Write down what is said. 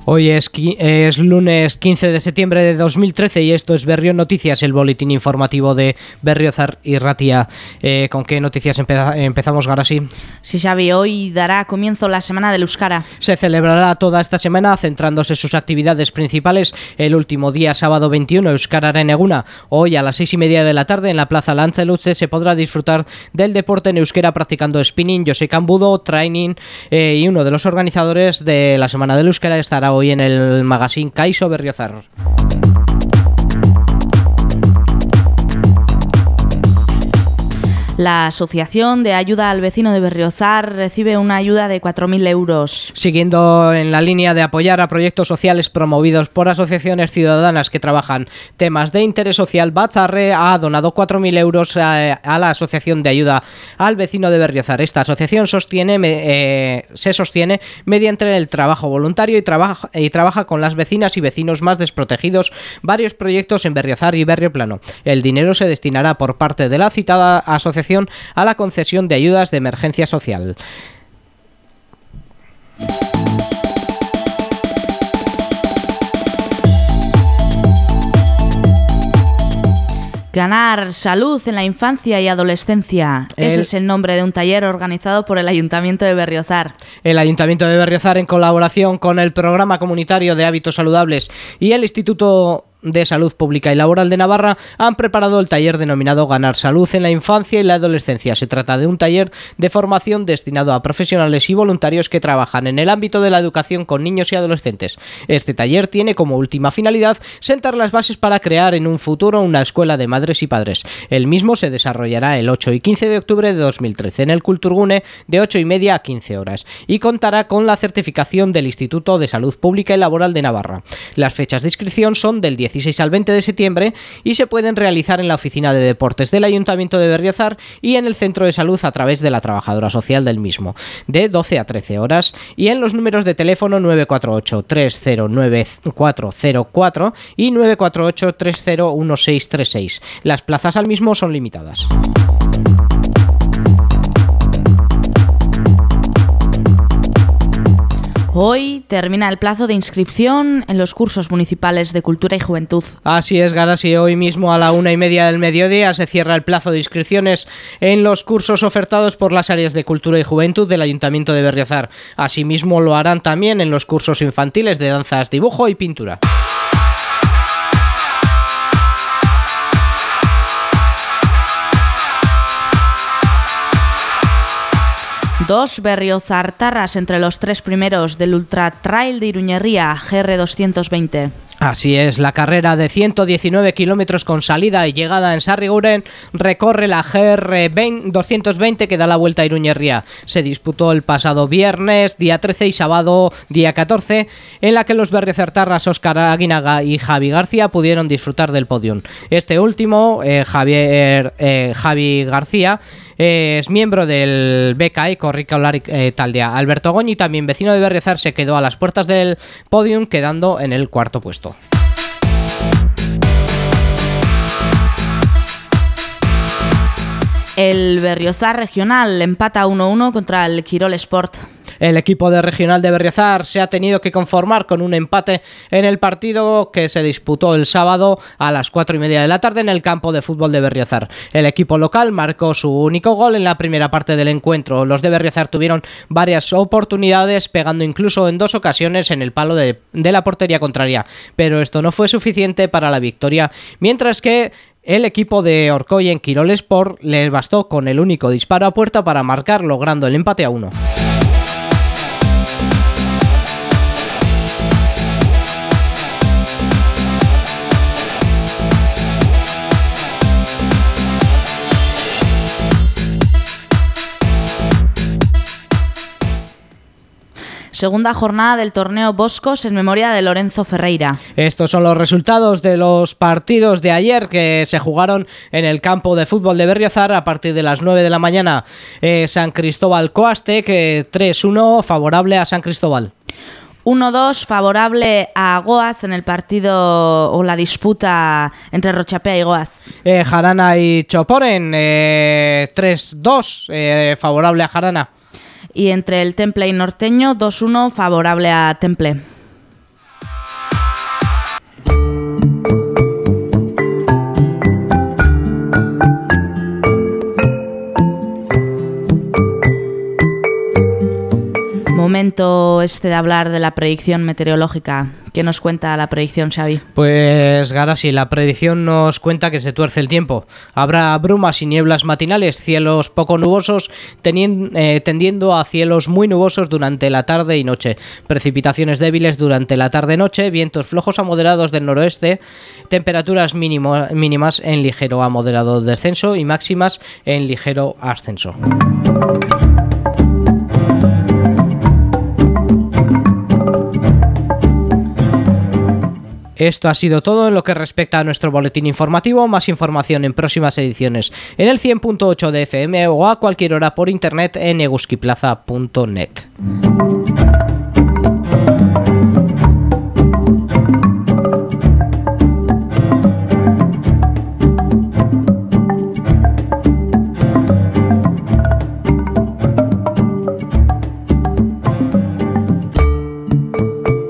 Hoy es lunes 15 de septiembre de 2013 y esto es Berrión Noticias, el boletín informativo de Berriozar y Ratia. ¿Con qué noticias empezamos, Garasi? Sí, Xavi, hoy dará comienzo la Semana del Euskara. Se celebrará toda esta semana centrándose sus actividades principales. El último día, sábado 21, Euskararen Eguna. Hoy a las 6:30 de la tarde en la Plaza Lantzeluze se podrá disfrutar del deporte en euskera practicando spinning, Jose Cambudo, training y uno de los organizadores de la Semana del Euskara estará hoy en el magazine Kaixo Berriozar. La Asociación de Ayuda al Vecino de Berriozar recibe una ayuda de 4.000 euros. Siguiendo en la línea de apoyar a proyectos sociales promovidos por asociaciones ciudadanas que trabajan temas de interés social, Batzarre ha donado 4.000 euros a la Asociación de Ayuda al Vecino de Berriozar. Esta asociación se sostiene mediante el trabajo voluntario y trabaja con las vecinas y vecinos más desprotegidos varios proyectos en Berriozar y Berrioplano. El dinero se destinará por parte de la citada asociación a la concesión de ayudas de emergencia social. Ganar salud en la infancia y adolescencia. Ese es el nombre de un taller organizado por el Ayuntamiento de Berriozar. El Ayuntamiento de Berriozar, en colaboración con el Programa Comunitario de Hábitos Saludables y el Instituto de Salud Pública y Laboral de Navarra, han preparado el taller denominado Ganar Salud en la Infancia y la Adolescencia. Se trata de un taller de formación destinado a profesionales y voluntarios que trabajan en el ámbito de la educación con niños y adolescentes. Este taller tiene como última finalidad sentar las bases para crear en un futuro una escuela de madres y padres. El mismo se desarrollará el 8 y 15 de octubre de 2013 en el Kulturgune de 8:30 a 15 horas y contará con la certificación del Instituto de Salud Pública y Laboral de Navarra. Las fechas de inscripción son del 16 al 20 de septiembre y se pueden realizar en la Oficina de Deportes del Ayuntamiento de Berriozar y en el Centro de Salud a través de la trabajadora social del mismo, de 12 a 13 horas, y en los números de teléfono 948-309404 y 948-301636. Las plazas al mismo son limitadas. Hoy termina el plazo de inscripción en los cursos municipales de Cultura y Juventud. Así es, Garasi. Hoy mismo a la 1:30 del mediodía se cierra el plazo de inscripciones en los cursos ofertados por las áreas de Cultura y Juventud del Ayuntamiento de Berriozar. Asimismo lo harán también en los cursos infantiles de danzas, dibujo y pintura. Dos berriozartarras entre los tres primeros del Ultra Trail de Iruñerría, GR220. Así es, la carrera de 119 kilómetros con salida y llegada en Sarriguren recorre la GR220 que da la vuelta a Iruñerría. Se disputó el pasado viernes, día 13, y sábado, día 14, en la que los berriozartarras Óscar Aguinaga y Javi García pudieron disfrutar del podium. Este último, Javi García, es miembro del BKI Korrikalari Taldea. Alberto Goñi, también vecino de Berriozar, se quedó a las puertas del podium, quedando en el cuarto puesto. El Berriozar Regional empata 1-1 contra el Quirol Sport. El equipo de Regional de Berriozar se ha tenido que conformar con un empate en el partido que se disputó el sábado a las 4:30 de la tarde en el campo de fútbol de Berriozar. El equipo local marcó su único gol en la primera parte del encuentro. Los de Berriozar tuvieron varias oportunidades, pegando incluso en 2 ocasiones en el palo de la portería contraria, pero esto no fue suficiente para la victoria, mientras que el equipo de Orcoy en Quirol Sport les bastó con el único disparo a puerta para marcar, logrando el empate a 1. Segunda jornada del torneo Boscos en memoria de Lorenzo Ferreira. Estos son los resultados de los partidos de ayer que se jugaron en el campo de fútbol de Berriozar a partir de las 9 de la mañana. San Cristóbal Coaste, que 3-1 favorable a San Cristóbal. 1-2 favorable a Goaz en el partido o la disputa entre Rochapea y Goaz. Jarana y Choporen, 3-2 favorable a Jarana. Y entre el Temple y Norteño, 2-1 favorable a Temple. Momento de hablar de la predicción meteorológica. ¿Qué nos cuenta la predicción, Xavi? Pues Garasi, la predicción nos cuenta que se tuerce el tiempo. Habrá brumas y nieblas matinales, cielos poco nubosos, tendiendo a cielos muy nubosos durante la tarde y noche. Precipitaciones débiles durante la tarde-noche, vientos flojos a moderados del noroeste, temperaturas mínimas en ligero a moderado descenso y máximas en ligero ascenso. Esto ha sido todo en lo que respecta a nuestro boletín informativo. Más información en próximas ediciones en el 100.8 de FM o a cualquier hora por internet en eguskiplaza.net.